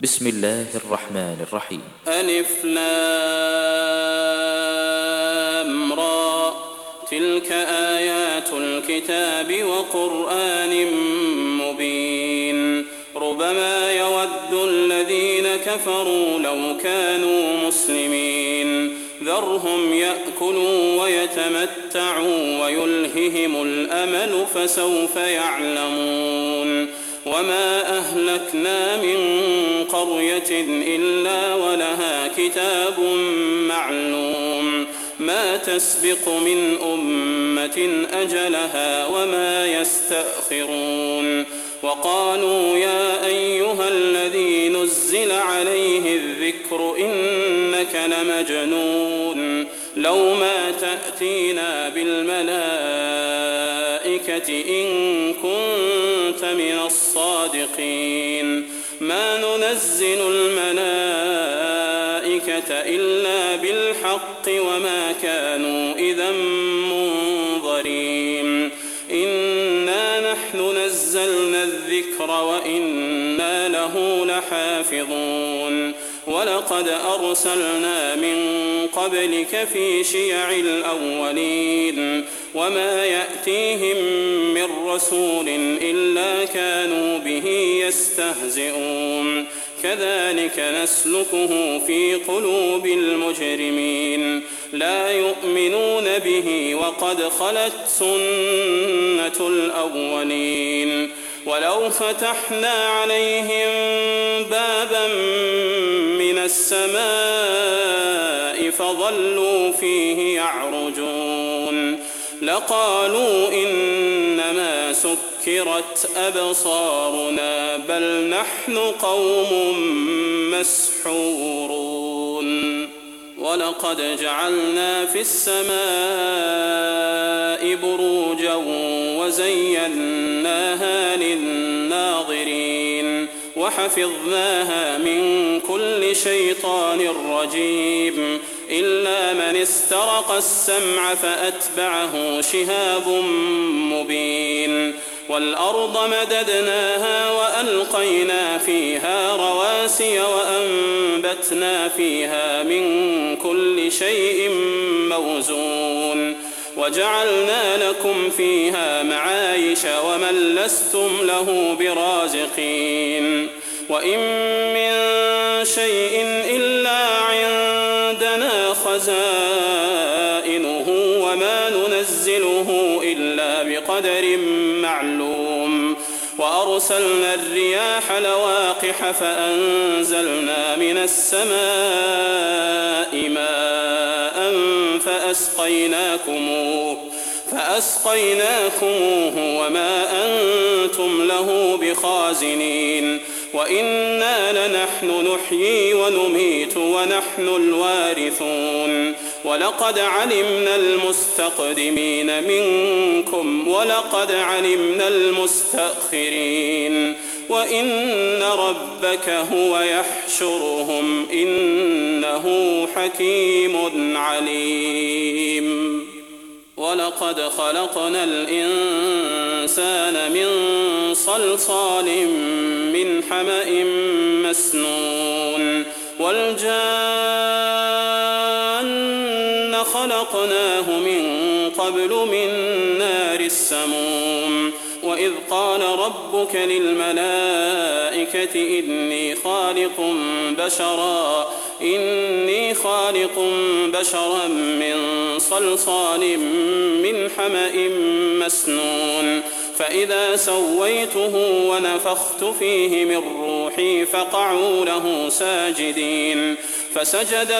بسم الله الرحمن الرحيم. ألف لام را، تلك آيات الكتاب وقرآن مبين. ربما يود الذين كفروا لو كانوا مسلمين، ذرهم يأكلوا ويتمتعوا ويلههم الأمل فسوف يعلمون. وما أهلكنا من قرية إلا ولها كتاب معلوم، ما تسبق من أمة أجلها وما يستأخرون. وقالوا يا أيها الذي نزل عليه الذكر إنك لمجنون، لو ما تأتينا بالملائكة إن كنت من الصادقين. ما ننزل الملائكة إلا بالحق وما كانوا إذا منظرين. إنا نحن نزلنا الذكر وإنا له لحافظون. ولقد أرسلنا من قبلك في شيع الأولين، وما يأتيهم من رسول إلا كانوا به يستهزئون. كذلك نسلكه في قلوب المجرمين، لا يؤمنون به وقد خلت سنة الأولين. ولو فتحنا عليهم بابا من السماء فظلوا فيه يعرجون لقالوا إنما سكرت أبصارنا بل نحن قوم مسحورون. ولقد جعلنا في السماء بروجا وزيناها للناظرين وحفظناها من كل شيطان رجيم إلا من استرق السمع فأتبعه شهاب مبين. والأرض مددناها وألقينا فيها رواسي وأنبتنا فيها من كل شيء موزون وجعلنا لكم فيها معايش ومن لستم له برازقين. وإن من شيء إلا عندنا خزائنه وما ننزله إلا بقدر معلوم. وأرسلنا الرياح لواقح فأنزلنا من السماء ماء فأسقيناكموه وما أنتم له بخازنين. وإنا لنحن نحيي ونميت ونحن الوارثون. ولقد علمنا المستقدمين منكم ولقد علمنا المستأخرين. وإن ربك هو يحشرهم إنه حكيم عليم. ولقد خلقنا الإنسان من صلصال من حمأ مسنون والجان خلقناه من قبل من نار السموم. وإذ قال ربك للملائكة إني خالق بشرا من صلصال من حمأ مسنون فإذا سويته ونفخت فيه من روحي فقعوا له ساجدين. فسجد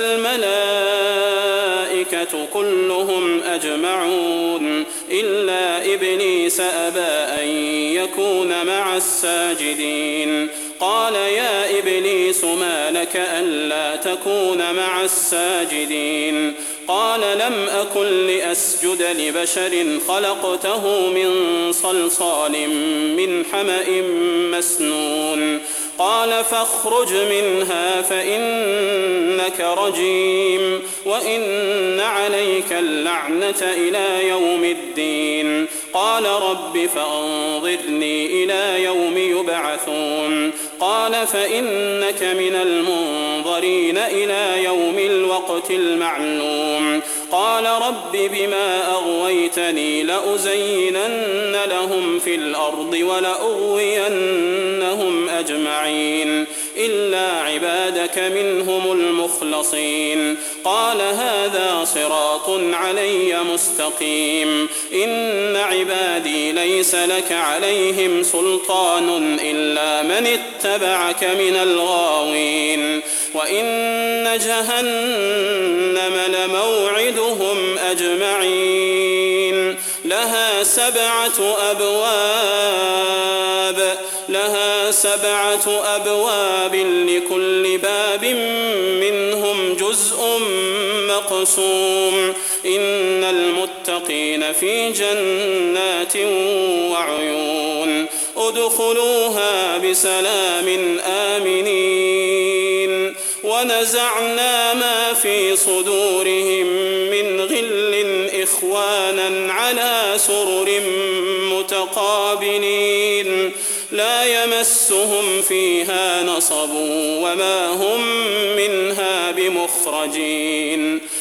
الملائكة كلهم أجمعون إلا إبليس أبى أن يكون مع الساجدين. قال يا إبليس ما لك ألا تكون مع الساجدين؟ قال لم أكن لأسجد لبشر خلقته من صلصال من حمأ مسنون. قال فاخرج منها فإنك رجيم وإن عليك اللعنة إلى يوم الدين. قال رب فأنظرني إلى يوم يبعثون قال فإنك من المنظرين إلى يوم الوقت المعلوم قال رب بما أغويتني لأزينن لهم في الأرض ولأغوينهم أجمعين إلا عبادك منهم المخلصين قال هذا صراط علي مستقيم إن عبادي ليس لك عليهم سلطان إلا من اتبعك من الغاوين وإن جهنم لموعدهم أجمعين لها سبعة أبواب لكل باب منهم جزء مقسوم إن المتقين في جنات وعيون ادخلوها بسلام آمنين ونزعنا ما في صدورهم من غل إخوانا على سرر متقابلين لا يمسهم فيها نصب وما هم منها بمخرجين